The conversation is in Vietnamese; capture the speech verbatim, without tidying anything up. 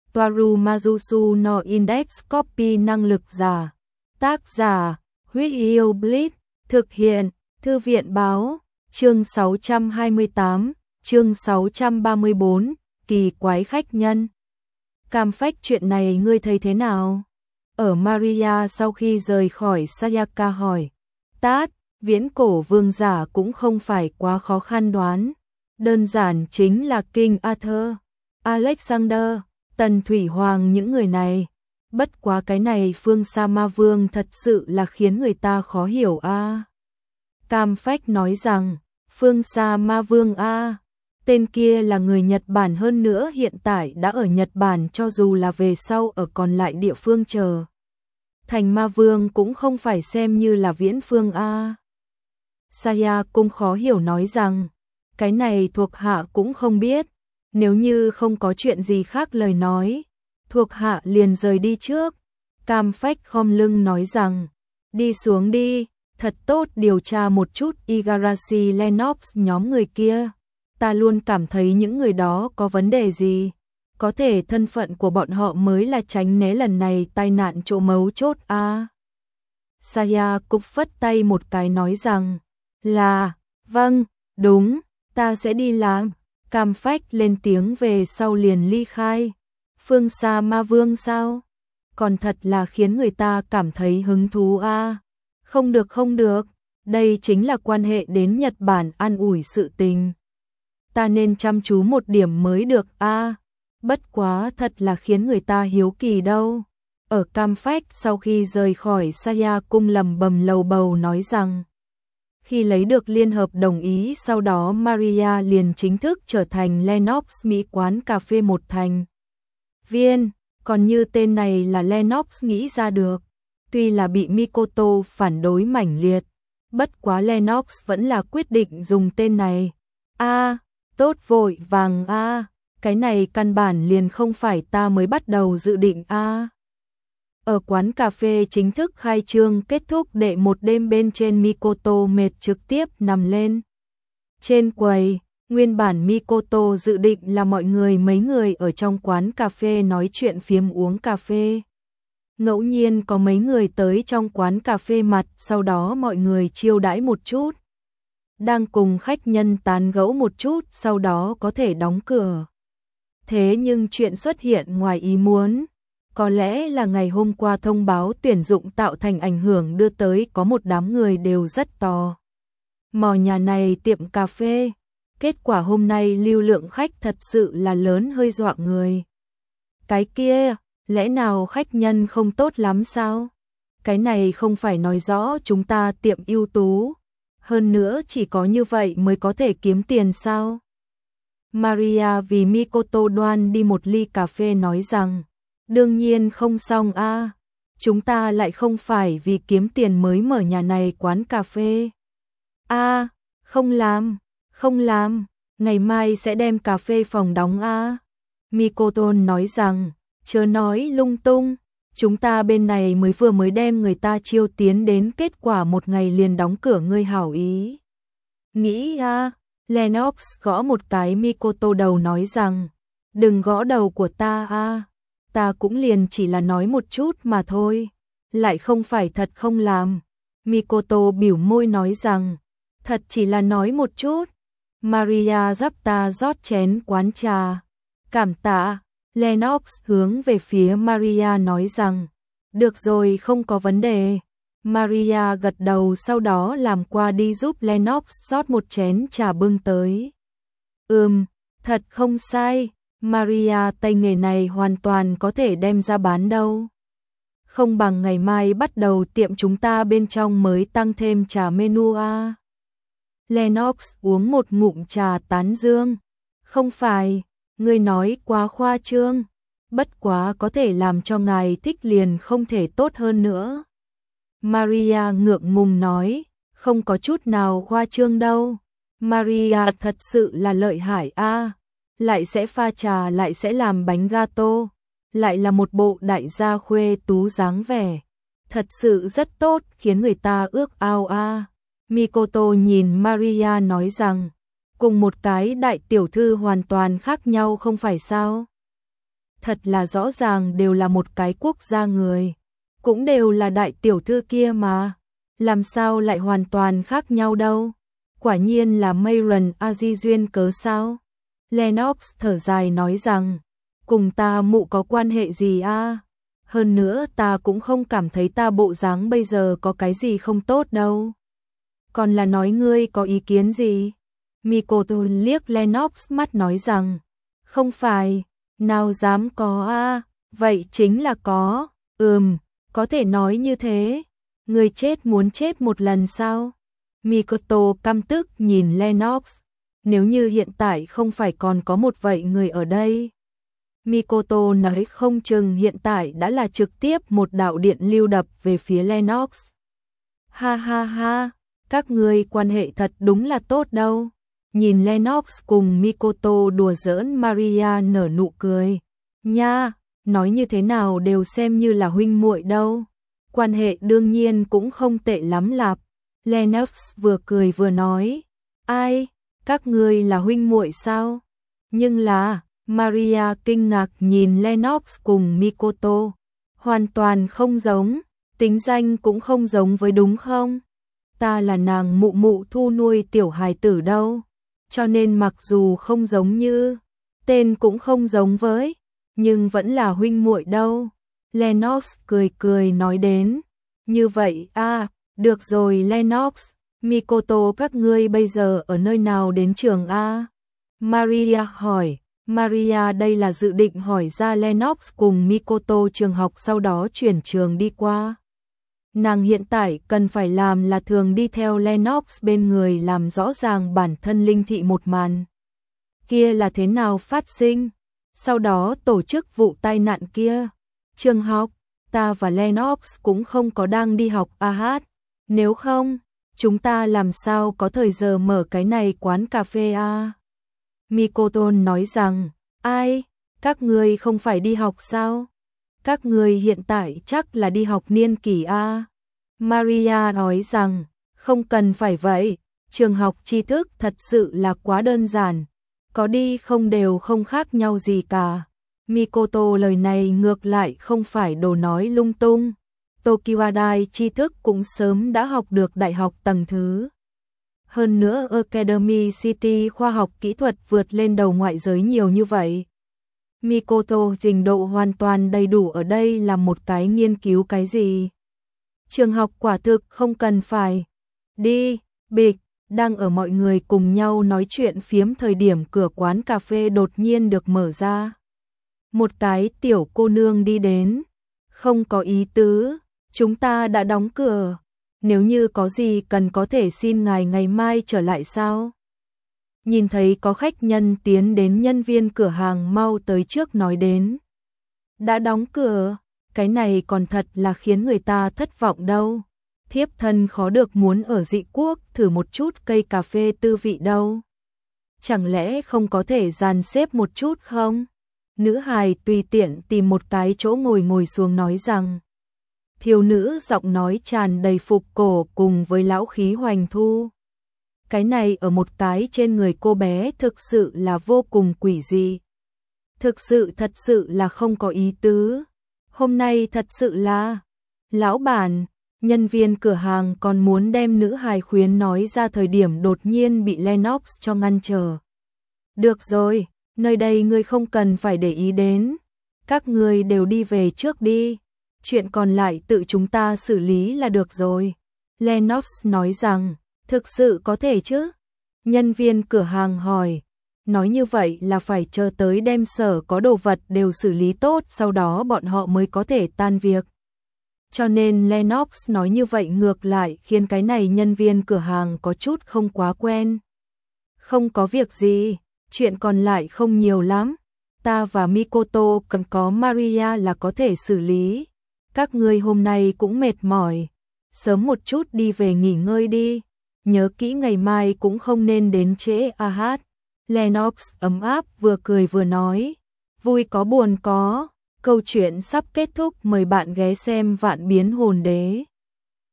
Toaru Majusu no Index Copy năng lực giả. Tác giả, Huyết Yêu Blitz, thực hiện, Thư viện báo, chương sáu trăm hai mươi tám, chương sáu trăm ba mươi bốn, kỳ quái khách nhân. Cam Phách, chuyện này ngươi thấy thế nào? Ở Maria sau khi rời khỏi Sayaka hỏi. Tát, viễn cổ vương giả cũng không phải quá khó khăn đoán. Đơn giản chính là King Arthur, Alexander, Tần Thủy Hoàng, những người này. Bất quá cái này Phương Sa Ma Vương thật sự là khiến người ta khó hiểu a. À. Cam Phách nói rằng, Phương Sa Ma Vương a, à, tên kia là người Nhật Bản, hơn nữa hiện tại đã ở Nhật Bản, cho dù là về sau ở còn lại địa phương chờ thành Ma Vương cũng không phải xem như là viễn phương a. À. Saya cũng khó hiểu nói rằng, cái này thuộc hạ cũng không biết, nếu như không có chuyện gì khác lời nói, thuộc hạ liền rời đi trước. Cam Phách khom lưng nói rằng, đi xuống đi, thật tốt điều tra một chút Igarashi Lennox nhóm người kia. Ta luôn cảm thấy những người đó có vấn đề gì, có thể thân phận của bọn họ mới là tránh né lần này tai nạn chỗ mấu chốt a. À. Saya cục phất tay một cái nói rằng, là, vâng, đúng, ta sẽ đi làm. Cam Phách lên tiếng về sau liền ly khai. Phương Sa Ma Vương sao? Còn thật là khiến người ta cảm thấy hứng thú a. À. Không được không được, đây chính là quan hệ đến Nhật Bản an ủi sự tình. Ta nên chăm chú một điểm mới được a. À. Bất quá thật là khiến người ta hiếu kỳ đâu. Ở Cam Phách sau khi rời khỏi Saya cung lầm bầm lầu bầu nói rằng, khi lấy được liên hợp đồng ý sau đó Maria liền chính thức trở thành Lennox Mỹ quán cà phê một thành viên, còn như tên này là Lennox nghĩ ra được. Tuy là bị Mikoto phản đối mãnh liệt, bất quá Lennox vẫn là quyết định dùng tên này. A, à, tốt vội vàng a, à, cái này căn bản liền không phải ta mới bắt đầu dự định a. À. Ở quán cà phê chính thức khai trương kết thúc đệ một đêm bên trên, Mikoto mệt trực tiếp nằm lên trên quầy. Nguyên bản Mikoto dự định là mọi người mấy người ở trong quán cà phê nói chuyện phiếm uống cà phê. Ngẫu nhiên có mấy người tới trong quán cà phê mặt, sau đó mọi người chiêu đãi một chút. Đang cùng khách nhân tán gẫu một chút, sau đó có thể đóng cửa. Thế nhưng chuyện xuất hiện ngoài ý muốn. Có lẽ là ngày hôm qua thông báo tuyển dụng tạo thành ảnh hưởng đưa tới có một đám người đều rất tò mò nhà này tiệm cà phê. Kết quả hôm nay lưu lượng khách thật sự là lớn, hơi dọa người. Cái kia, lẽ nào khách nhân không tốt lắm sao? Cái này không phải nói rõ chúng ta tiệm ưu tú. Hơn nữa chỉ có như vậy mới có thể kiếm tiền sao? Maria vì Mikoto đoan đi một ly cà phê nói rằng, đương nhiên không xong a, à. Chúng ta lại không phải vì kiếm tiền mới mở nhà này quán cà phê. A, à, không làm, không làm, ngày mai sẽ đem cà phê phòng đóng a. À. Mikoto nói rằng, chớ nói lung tung, chúng ta bên này mới vừa mới đem người ta chiêu tiến đến, kết quả một ngày liền đóng cửa, ngươi hảo ý. Nghĩ a, à. Lennox gõ một cái Mikoto đầu nói rằng, đừng gõ đầu của ta a. À. Ta cũng liền chỉ là nói một chút mà thôi, lại không phải thật không làm. Mikoto biểu môi nói rằng, thật chỉ là nói một chút. Maria giúp ta rót chén quán trà. Cảm tạ. Lennox hướng về phía Maria nói rằng, được rồi, không có vấn đề. Maria gật đầu, sau đó làm qua đi giúp Lennox rót một chén trà bưng tới. Ừm, thật không sai. Maria, tay nghề này hoàn toàn có thể đem ra bán đâu. Không bằng ngày mai bắt đầu tiệm chúng ta bên trong mới tăng thêm trà menu a. Lennox uống một ngụm trà tán dương. Không phải, ngươi nói quá khoa trương. Bất quá có thể làm cho ngài thích liền không thể tốt hơn nữa. Maria ngượng ngùng nói, không có chút nào khoa trương đâu. Maria thật sự là lợi hại a. À. Lại sẽ pha trà, lại sẽ làm bánh gato, lại là một bộ đại gia khuê tú dáng vẻ. Thật sự rất tốt, khiến người ta ước ao a. À. Mikoto nhìn Maria nói rằng, cùng một cái đại tiểu thư hoàn toàn khác nhau không phải sao? thật là rõ ràng đều là một cái quốc gia người, cũng đều là đại tiểu thư kia mà, làm sao lại hoàn toàn khác nhau đâu, quả nhiên là Mayron Aji duyên cớ sao. Lennox thở dài nói rằng, cùng ta mụ có quan hệ gì a? Hơn nữa ta cũng không cảm thấy ta bộ dáng bây giờ có cái gì không tốt đâu. Còn là nói ngươi có ý kiến gì? Mikoto liếc Lennox mắt nói rằng, không phải, nào dám có a, vậy chính là có, ừm, có thể nói như thế. Ngươi chết muốn chết một lần sao? Mikoto căm tức nhìn Lennox, nếu như hiện tại không phải còn có một vậy người ở đây. Mikoto nói không chừng hiện tại đã là trực tiếp một đạo điện lưu đập về phía Lennox. Ha ha ha, các ngươi quan hệ thật đúng là tốt đâu. Nhìn Lennox cùng Mikoto đùa giỡn, Maria nở nụ cười. Nha, nói như thế nào đều xem như là huynh muội đâu. Quan hệ đương nhiên cũng không tệ lắm lạp. Lennox vừa cười vừa nói. Ai, các ngươi là huynh muội sao? Nhưng là, Maria kinh ngạc nhìn Lennox cùng Mikoto. Hoàn toàn không giống, tính danh cũng không giống với đúng không? Ta là nàng mụ mụ thu nuôi tiểu hài tử đâu. Cho nên mặc dù không giống như, tên cũng không giống với, nhưng vẫn là huynh muội đâu. Lennox cười cười nói đến. Như vậy à, được rồi Lennox, Mikoto các ngươi bây giờ ở nơi nào đến trường a? Maria hỏi. Maria đây là dự định hỏi ra Lennox cùng Mikoto trường học sau đó chuyển trường đi qua. Nàng hiện tại cần phải làm là thường đi theo Lennox bên người làm rõ ràng bản thân linh thị một màn. Kia là thế nào phát sinh? Sau đó tổ chức vụ tai nạn kia. Trường học, ta và Lennox cũng không có đang đi học a hát. Nếu không, chúng ta làm sao có thời giờ mở cái này quán cà phê a? Mikoto nói rằng, ai, các ngươi không phải đi học sao? Các ngươi hiện tại chắc là đi học niên kỳ a. Maria nói rằng, không cần phải vậy, trường học tri thức thật sự là quá đơn giản, có đi không đều không khác nhau gì cả. Mikoto lời này ngược lại không phải đồ nói lung tung. Tokyo Dai tri thức cũng sớm đã học được đại học tầng thứ. Hơn nữa Academy City khoa học kỹ thuật vượt lên đầu ngoại giới nhiều như vậy. Mikoto trình độ hoàn toàn đầy đủ ở đây là một cái nghiên cứu cái gì. Trường học quả thực không cần phải. Đi, bịch, đang ở mọi người cùng nhau nói chuyện phiếm thời điểm cửa quán cà phê đột nhiên được mở ra. Một cái tiểu cô nương đi đến. Không có ý tứ, chúng ta đã đóng cửa. Nếu như có gì cần có thể xin ngài ngày mai trở lại sao? Nhìn thấy có khách nhân tiến đến, nhân viên cửa hàng mau tới trước nói đến. Đã đóng cửa, cái này còn thật là khiến người ta thất vọng đâu. Thiếp thân khó được muốn ở dị quốc thử một chút cây cà phê tư vị đâu. Chẳng lẽ không có thể dàn xếp một chút không? Nữ hài tùy tiện tìm một cái chỗ ngồi ngồi xuống nói rằng. Thiếu nữ giọng nói tràn đầy phục cổ cùng với lão khí hoành thu. Cái này ở một cái trên người cô bé thực sự là vô cùng quỷ dị. Thực sự thật sự là không có ý tứ. Hôm nay thật sự là, lão bản, nhân viên cửa hàng còn muốn đem nữ hài khuyến nói ra thời điểm đột nhiên bị Lennox cho ngăn trở. Được rồi, nơi đây ngươi không cần phải để ý đến. Các ngươi đều đi về trước đi. Chuyện còn lại tự chúng ta xử lý là được rồi. Lennox nói rằng, thực sự có thể chứ? Nhân viên cửa hàng hỏi. Nói như vậy là phải chờ tới đem sở có đồ vật đều xử lý tốt, sau đó bọn họ mới có thể tan việc. Cho nên Lennox nói như vậy ngược lại khiến cái này nhân viên cửa hàng có chút không quá quen. Không có việc gì, chuyện còn lại không nhiều lắm. Ta và Mikoto cần có Maria là có thể xử lý. Các ngươi hôm nay cũng mệt mỏi, sớm một chút đi về nghỉ ngơi đi. Nhớ kỹ ngày mai cũng không nên đến trễ a hát. Lennox ấm áp vừa cười vừa nói. Vui có buồn có. Câu chuyện sắp kết thúc, mời bạn ghé xem Vạn Biến Hồn Đế.